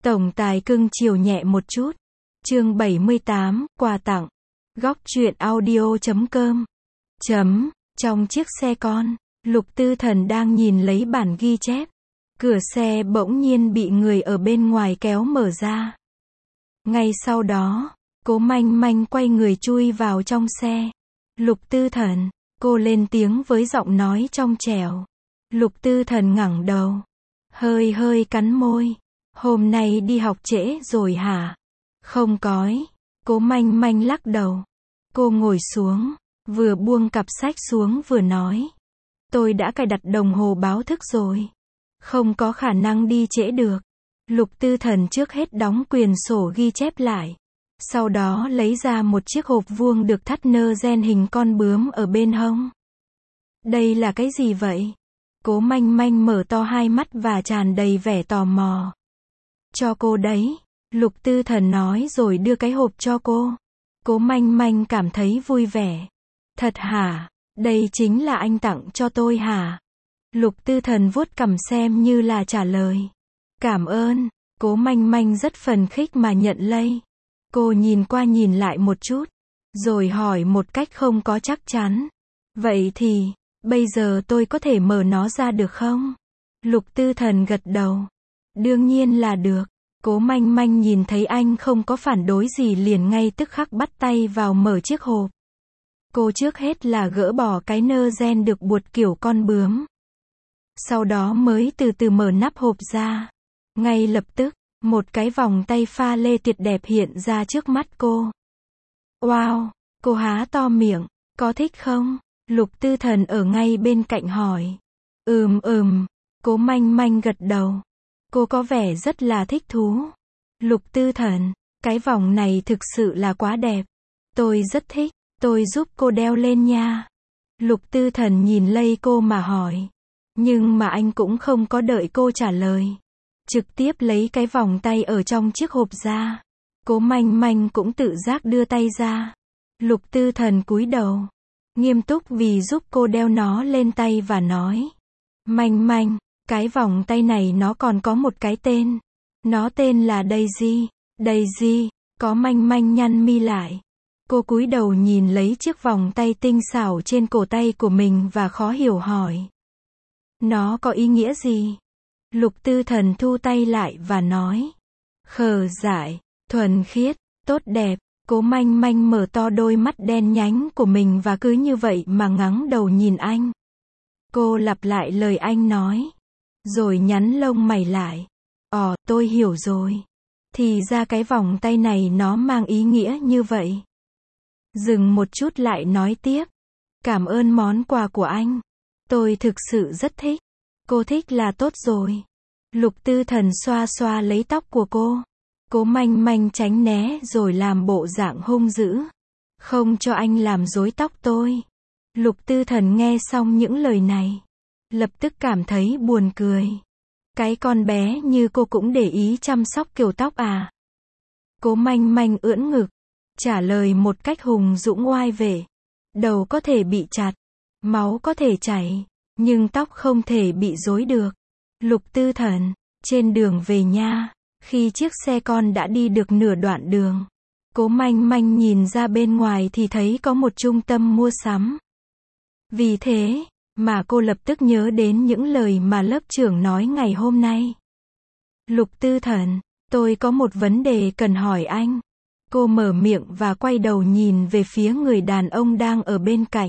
Tổng tài cưng chiều nhẹ một chút. Chương 78, quà tặng. Góc truyện audio.com. Trong chiếc xe con, Lục Tư Thần đang nhìn lấy bản ghi chép. Cửa xe bỗng nhiên bị người ở bên ngoài kéo mở ra. Ngay sau đó, Cố Manh Manh quay người chui vào trong xe. Lục Tư Thần, cô lên tiếng với giọng nói trong trẻo. Lục Tư Thần ngẩng đầu, hơi cắn môi. Hôm nay đi học trễ rồi hả? Không cói. Cố Manh Manh lắc đầu. Cô ngồi xuống, vừa buông cặp sách xuống vừa nói. Tôi đã cài đặt đồng hồ báo thức rồi. Không có khả năng đi trễ được. Lục Tư Thần trước hết đóng quyển sổ ghi chép lại. Sau đó lấy ra một chiếc hộp vuông được thắt nơ gen hình con bướm ở bên hông. Đây là cái gì vậy? Cố Manh Manh mở to hai mắt và tràn đầy vẻ tò mò. Cho cô đấy. Lục Tư Thần nói rồi đưa cái hộp cho cô. Cố Manh Manh cảm thấy vui vẻ. Thật hả? Đây chính là anh tặng cho tôi hả? Lục Tư Thần vuốt cằm xem như là trả lời. Cảm ơn. Cố Manh Manh rất phấn khích mà nhận lấy. Cô nhìn qua nhìn lại một chút, rồi hỏi một cách không có chắc chắn. Vậy thì, bây giờ tôi có thể mở nó ra được không? Lục Tư Thần gật đầu. Đương nhiên là được. Cố Manh Manh nhìn thấy anh không có phản đối gì liền ngay tức khắc bắt tay vào mở chiếc hộp. Cô trước hết là gỡ bỏ cái nơ gen được buộc kiểu con bướm. Sau đó mới từ từ mở nắp hộp ra. Ngay lập tức, một cái vòng tay pha lê tuyệt đẹp hiện ra trước mắt cô. Wow, cô há to miệng, có thích không? Lục Tư Thần ở ngay bên cạnh hỏi. Cố Manh Manh gật đầu. Cô có vẻ rất là thích thú. Lục Tư Thần, cái vòng này thực sự là quá đẹp. Tôi rất thích, tôi giúp cô đeo lên nha. Lục Tư Thần nhìn lây cô mà hỏi. Nhưng mà anh cũng không có đợi cô trả lời. Trực tiếp lấy cái vòng tay ở trong chiếc hộp ra. Cố Manh Manh cũng tự giác đưa tay ra. Lục Tư Thần cúi đầu, nghiêm túc vì giúp cô đeo nó lên tay và nói. Manh Manh, cái vòng tay này nó còn có một cái tên. Nó tên là Daisy. Daisy, có Manh Manh nhăn mi lại. Cô cúi đầu nhìn lấy chiếc vòng tay tinh xảo trên cổ tay của mình và khó hiểu hỏi. Nó có ý nghĩa gì? Lục Tư Thần thu tay lại và nói. Khờ dại, thuần khiết, tốt đẹp. Cố Manh Manh mở to đôi mắt đen nhánh của mình và cứ như vậy mà ngẩng đầu nhìn anh. Cô lặp lại lời anh nói. Rồi nhắn lông mày lại. Tôi hiểu rồi. Thì ra cái vòng tay này nó mang ý nghĩa như vậy. Dừng một chút lại nói tiếp. Cảm ơn món quà của anh. Tôi thực sự rất thích. Cô thích là tốt rồi. Lục Tư Thần xoa xoa lấy tóc của cô. Cố Manh Manh tránh né rồi làm bộ dạng hung dữ. Không cho anh làm rối tóc tôi. Lục Tư Thần nghe xong những lời này, lập tức cảm thấy buồn cười. Cái con bé như cô cũng để ý chăm sóc kiểu tóc à? Cố Manh Manh ưỡn ngực, trả lời một cách hùng dũng oai vệ. Đầu có thể bị chặt, máu có thể chảy, nhưng tóc không thể bị rối được. Lục Tư Thần, trên đường về nhà, khi chiếc xe con đã đi được nửa đoạn đường, Cố Manh Manh nhìn ra bên ngoài thì thấy có một trung tâm mua sắm. Vì thế mà cô lập tức nhớ đến những lời mà lớp trưởng nói ngày hôm nay. Lục Tư Thần, tôi có một vấn đề cần hỏi anh. Cô mở miệng và quay đầu nhìn về phía người đàn ông đang ở bên cạnh.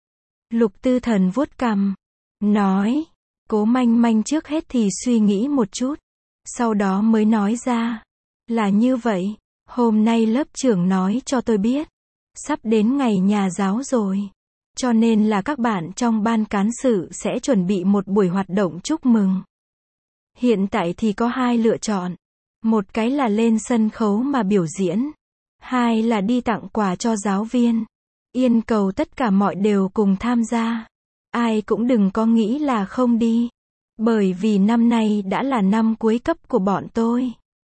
Lục Tư Thần vuốt cằm, nói. Cố Manh Manh trước hết thì suy nghĩ một chút, sau đó mới nói ra. Là như vậy, hôm nay lớp trưởng nói cho tôi biết, sắp đến ngày nhà giáo rồi. Cho nên là các bạn trong ban cán sự sẽ chuẩn bị một buổi hoạt động chúc mừng. Hiện tại thì có hai lựa chọn. Một cái là lên sân khấu mà biểu diễn. Hai là đi tặng quà cho giáo viên. Yên cầu tất cả mọi đều cùng tham gia. Ai cũng đừng có nghĩ là không đi. Bởi vì năm nay đã là năm cuối cấp của bọn tôi.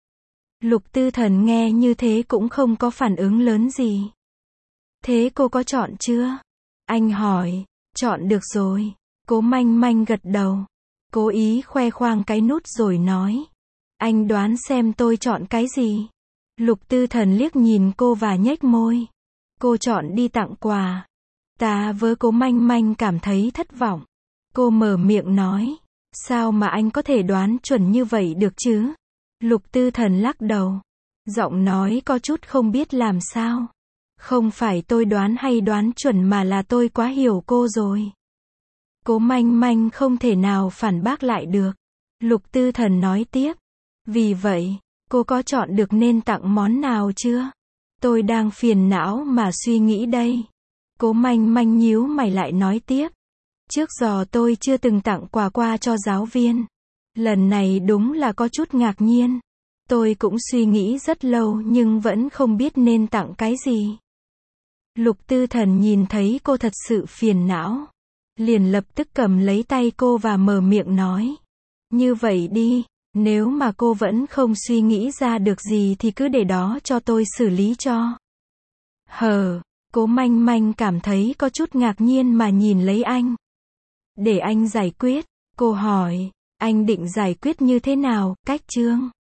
Lục Tư Thần nghe như thế cũng không có phản ứng lớn gì. Thế cô có chọn chưa? Anh hỏi. Chọn được rồi. Cố Manh Manh gật đầu. Cố ý khoe khoang cái nút rồi nói. Anh đoán xem tôi chọn cái gì? Lục Tư Thần liếc nhìn cô và nhếch môi. Cô chọn đi tặng quà. Ta với Cố Manh Manh cảm thấy thất vọng. Cô mở miệng nói. Sao mà anh có thể đoán chuẩn như vậy được chứ? Lục Tư Thần lắc đầu. Giọng nói có chút không biết làm sao. Không phải tôi đoán hay đoán chuẩn mà là tôi quá hiểu cô rồi. Cố Manh Manh không thể nào phản bác lại được. Lục Tư Thần nói tiếp. Vì vậy, cô có chọn được nên tặng món nào chưa? Tôi đang phiền não mà suy nghĩ đây. Cố Manh Manh nhíu mày lại nói tiếp. Trước giờ tôi chưa từng tặng quà qua cho giáo viên. Lần này đúng là có chút ngạc nhiên. Tôi cũng suy nghĩ rất lâu nhưng vẫn không biết nên tặng cái gì. Lục Tư Thần nhìn thấy cô thật sự phiền não. Liền lập tức cầm lấy tay cô và mở miệng nói. Như vậy đi, nếu mà cô vẫn không suy nghĩ ra được gì thì cứ để đó cho tôi xử lý cho. Cố Manh Manh cảm thấy có chút ngạc nhiên mà nhìn lấy anh. Để anh giải quyết, cô hỏi, anh định giải quyết như thế nào, cách chương?